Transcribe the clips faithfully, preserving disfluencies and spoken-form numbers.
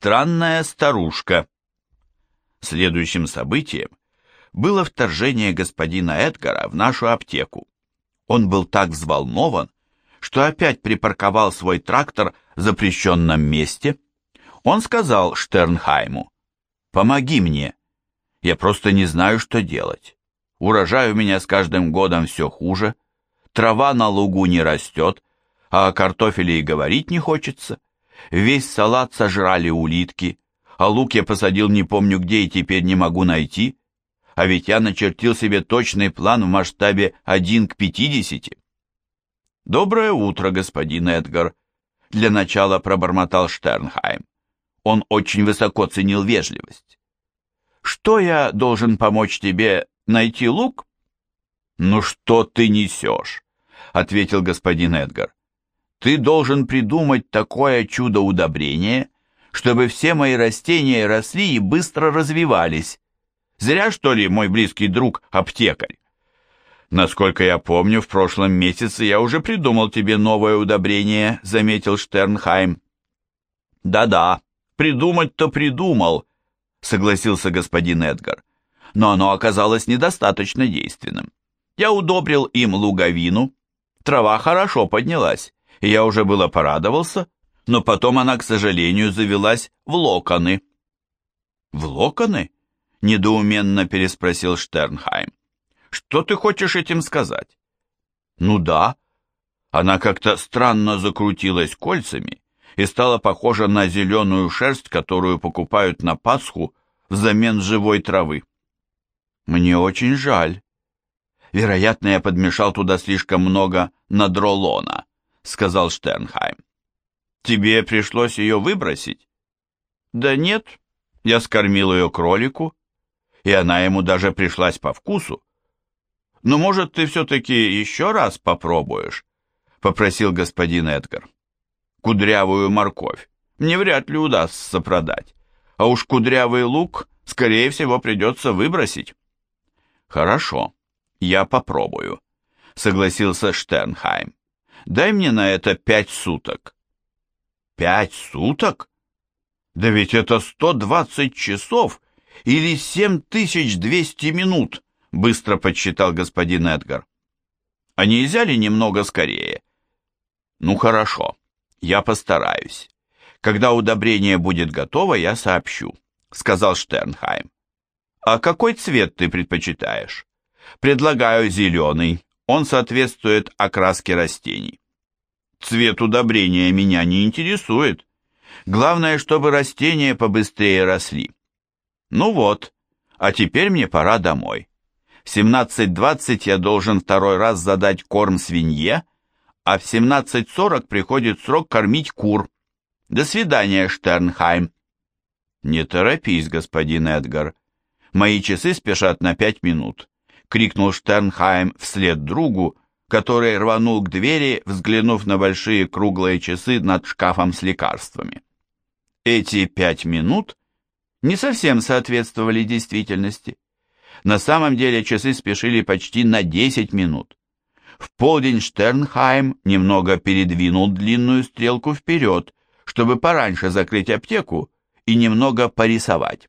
Странная старушка. Следующим событием было вторжение господина Эдгара в нашу аптеку. Он был так взволнован, что опять припарковал свой трактор в запрещенном месте. Он сказал Штернхайму: «Помоги мне, я просто не знаю, что делать. Урожай у меня с каждым годом все хуже, трава на лугу не растет, а о картофеле и говорить не хочется. Весь салат сожрали улитки, а лук я посадил не помню где и теперь не могу найти. А ведь я начертил себе точный план в масштабе один к пятидесяти». «Доброе утро, господин Эдгар», — для начала пробормотал Штернхайм. Он очень высоко ценил вежливость. «Что я должен помочь тебе найти лук?» «Ну что ты несешь?» — ответил господин Эдгар. «Ты должен придумать такое чудо-удобрение, чтобы все мои растения росли и быстро развивались. Зря, что ли, мой близкий друг аптекарь? Насколько я помню, в прошлом месяце я уже придумал тебе новое удобрение», — заметил Штернхайм. «Да-да, придумать-то придумал», — согласился господин Эдгар. «Но оно оказалось недостаточно действенным. Я удобрил им луговину, трава хорошо поднялась, и я уже было порадовался, но потом она, к сожалению, завелась в локоны». «В локоны?» — недоуменно переспросил Штернхайм. «Что ты хочешь этим сказать?» «Ну да, она как-то странно закрутилась кольцами и стала похожа на зеленую шерсть, которую покупают на Пасху взамен живой травы». «Мне очень жаль. Вероятно, я подмешал туда слишком много надролона», — сказал Штернхайм. «Тебе пришлось ее выбросить?» «Да нет, я скормил ее кролику, и она ему даже пришлась по вкусу. Но, может, ты все-таки еще раз попробуешь?» — попросил господин Эдгар. «Кудрявую морковь мне вряд ли удастся продать, а уж кудрявый лук, скорее всего, придется выбросить». «Хорошо, я попробую», — согласился Штернхайм. «Дай мне на это пять суток». «Пять суток? Да ведь это сто двадцать часов или семь тысяч двести минут», — быстро подсчитал господин Эдгар. «А нельзя ли немного скорее?» «Ну хорошо, я постараюсь. Когда удобрение будет готово, я сообщу», — сказал Штернхайм. «А какой цвет ты предпочитаешь?» «Предлагаю зеленый, он соответствует окраске растений». «Цвет удобрения меня не интересует. Главное, чтобы растения побыстрее росли». «Ну вот, а теперь мне пора домой. В семнадцать двадцать я должен второй раз задать корм свинье, а в семнадцать сорок приходит срок кормить кур. До свидания, Штернхайм». «Не торопись, господин Эдгар. Мои часы спешат на пять минут», — крикнул Штернхайм вслед другу, который рванул к двери, взглянув на большие круглые часы над шкафом с лекарствами. Эти пять минут не совсем соответствовали действительности. На самом деле часы спешили почти на десять минут. В полдень Штернхайм немного передвинул длинную стрелку вперед, чтобы пораньше закрыть аптеку и немного порисовать.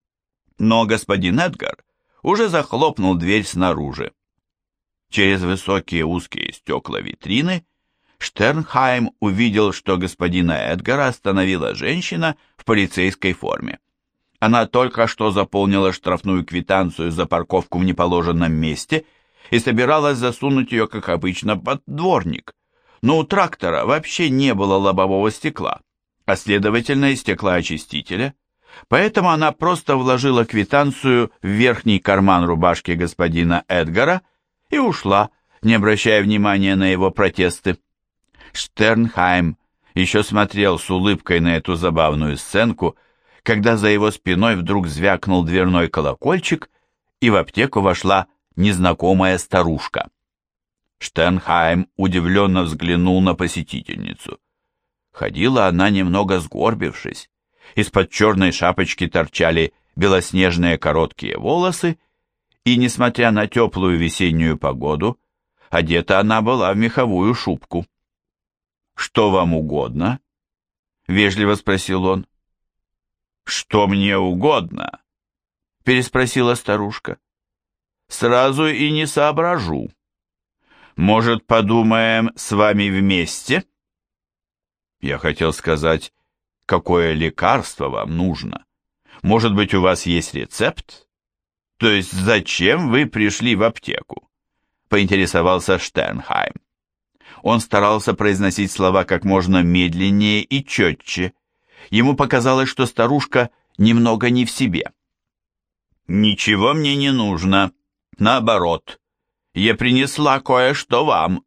Но господин Эдгар уже захлопнул дверь снаружи. Через высокие узкие стекла витрины Штернхайм увидел, что господина Эдгара остановила женщина в полицейской форме. Она только что заполнила штрафную квитанцию за парковку в неположенном месте и собиралась засунуть ее, как обычно, под дворник. Но у трактора вообще не было лобового стекла, а следовательно и стеклоочистителя. Поэтому она просто вложила квитанцию в верхний карман рубашки господина Эдгара и ушла, не обращая внимания на его протесты. Штернхайм еще смотрел с улыбкой на эту забавную сценку, когда за его спиной вдруг звякнул дверной колокольчик, и в аптеку вошла незнакомая старушка. Штернхайм удивленно взглянул на посетительницу. Ходила она немного сгорбившись, из-под черной шапочки торчали белоснежные короткие волосы, и, несмотря на теплую весеннюю погоду, одета она была в меховую шубку. «Что вам угодно?» — вежливо спросил он. «Что мне угодно?» — переспросила старушка. «Сразу и не соображу. Может, подумаем с вами вместе?» Я хотел сказать, какое лекарство вам нужно. Может быть, у вас есть рецепт? То есть, зачем вы пришли в аптеку? Поинтересовался Штернхайм. Он старался произносить слова как можно медленнее и четче. Ему показалось, что старушка немного не в себе. «Ничего мне не нужно. Наоборот, я принесла кое-что вам».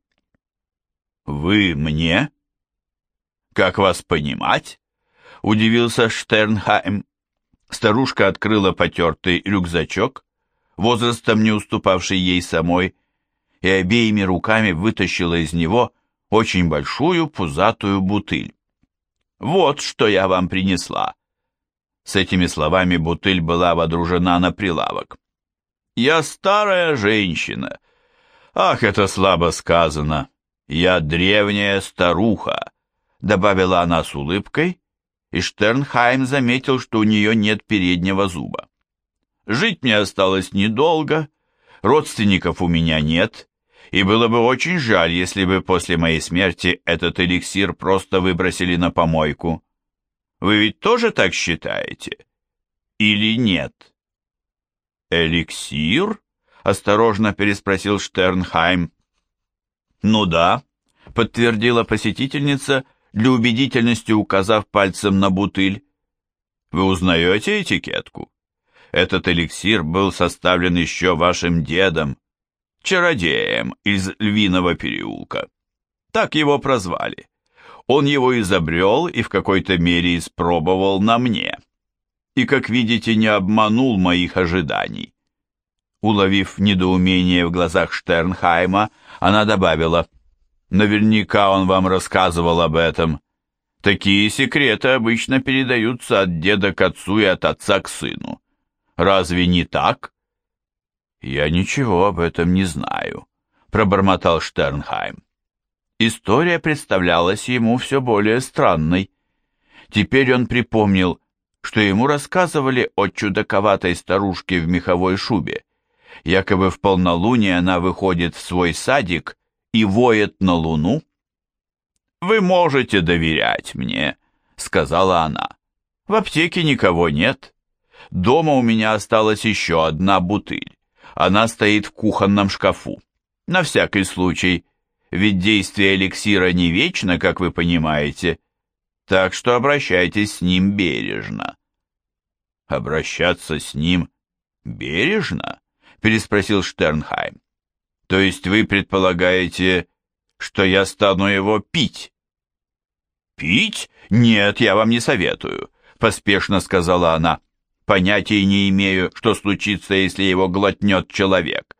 «Вы мне? Как вас понимать?» — удивился Штернхайм. Старушка открыла потертый рюкзачок, возрастом не уступавший ей самой, и обеими руками вытащила из него очень большую пузатую бутыль. «Вот что я вам принесла». С этими словами бутыль была водружена на прилавок. «Я старая женщина. Ах, это слабо сказано. Я древняя старуха», — добавила она с улыбкой, и Штернхайм заметил, что у нее нет переднего зуба. «Жить мне осталось недолго, родственников у меня нет, и было бы очень жаль, если бы после моей смерти этот эликсир просто выбросили на помойку. Вы ведь тоже так считаете? Или нет?» «Эликсир?» — осторожно переспросил Штернхайм. «Ну да», — подтвердила посетительница, для убедительности указав пальцем на бутыль. «Вы узнаете этикетку? Этот эликсир был составлен еще вашим дедом, чародеем из Львиного переулка. Так его прозвали. Он его изобрел и в какой-то мере испробовал на мне. И, как видите, не обманул моих ожиданий». Уловив недоумение в глазах Штернхайма, она добавила: «Наверняка он вам рассказывал об этом. Такие секреты обычно передаются от деда к отцу и от отца к сыну. Разве не так?» «Я ничего об этом не знаю», — пробормотал Штернхайм. История представлялась ему все более странной. Теперь он припомнил, что ему рассказывали о чудаковатой старушке в меховой шубе. Якобы в полнолуние она выходит в свой садик и воет на луну. «Вы можете доверять мне», — сказала она. «В аптеке никого нет. Дома у меня осталась еще одна бутыль. Она стоит в кухонном шкафу. На всякий случай, ведь действие эликсира не вечно, как вы понимаете. Так что обращайтесь с ним бережно». «Обращаться с ним бережно?» — переспросил Штернхайм. «То есть вы предполагаете, что я стану его пить?» «Пить? Нет, я вам не советую», — поспешно сказала она. «Понятия не имею, что случится, если его глотнет человек».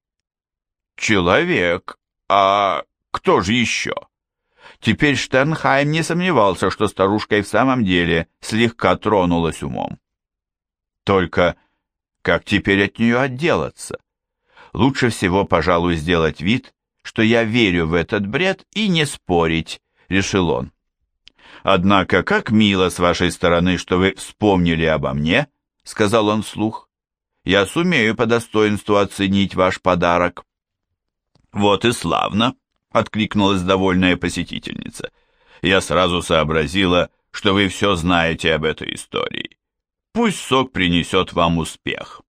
«Человек? А кто же еще?» Теперь Штернхайм не сомневался, что старушка и в самом деле слегка тронулась умом. Только как теперь от нее отделаться? Лучше всего, пожалуй, сделать вид, что я верю в этот бред и не спорить, решил он. «Однако, как мило с вашей стороны, что вы вспомнили обо мне», — сказал он вслух. «Я сумею по достоинству оценить ваш подарок». «Вот и славно», — откликнулась довольная посетительница. «Я сразу сообразила, что вы все знаете об этой истории. Пусть сок принесет вам успех».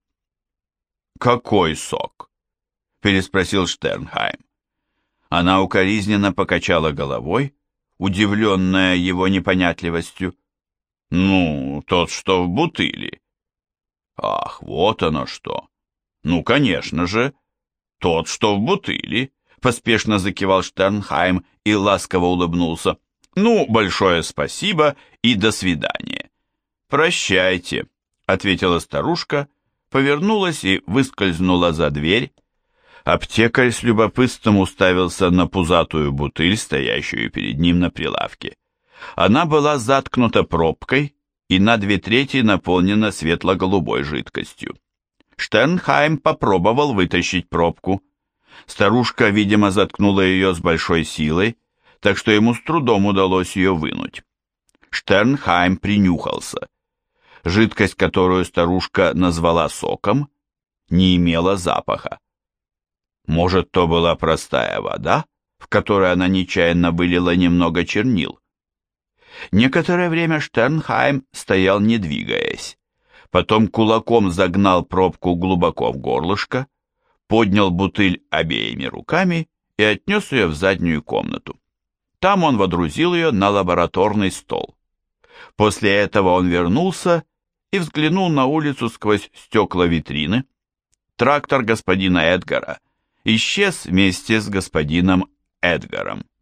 «Какой сок?» — переспросил Штернхайм. Она укоризненно покачала головой, удивленная его непонятливостью. «Ну, тот, что в бутыли». «Ах, вот оно что! Ну, конечно же, тот, что в бутыли», — поспешно закивал Штернхайм и ласково улыбнулся. «Ну, большое спасибо и до свидания». «Прощайте», — ответила старушка, повернулась и выскользнула за дверь. Аптекарь с любопытством уставился на пузатую бутыль, стоящую перед ним на прилавке. Она была заткнута пробкой и на две трети наполнена светло-голубой жидкостью. Штернхайм попробовал вытащить пробку. Старушка, видимо, заткнула ее с большой силой, так что ему с трудом удалось ее вынуть. Штернхайм принюхался. Жидкость, которую старушка назвала соком, не имела запаха. Может, то была простая вода, в которой она нечаянно вылила немного чернил? Некоторое время Штернхайм стоял, не двигаясь. Потом кулаком загнал пробку глубоко в горлышко, поднял бутыль обеими руками и отнес ее в заднюю комнату. Там он водрузил ее на лабораторный стол. После этого он вернулся и взглянул на улицу сквозь стекла витрины. Трактор господина Эдгара исчез вместе с господином Эдгаром.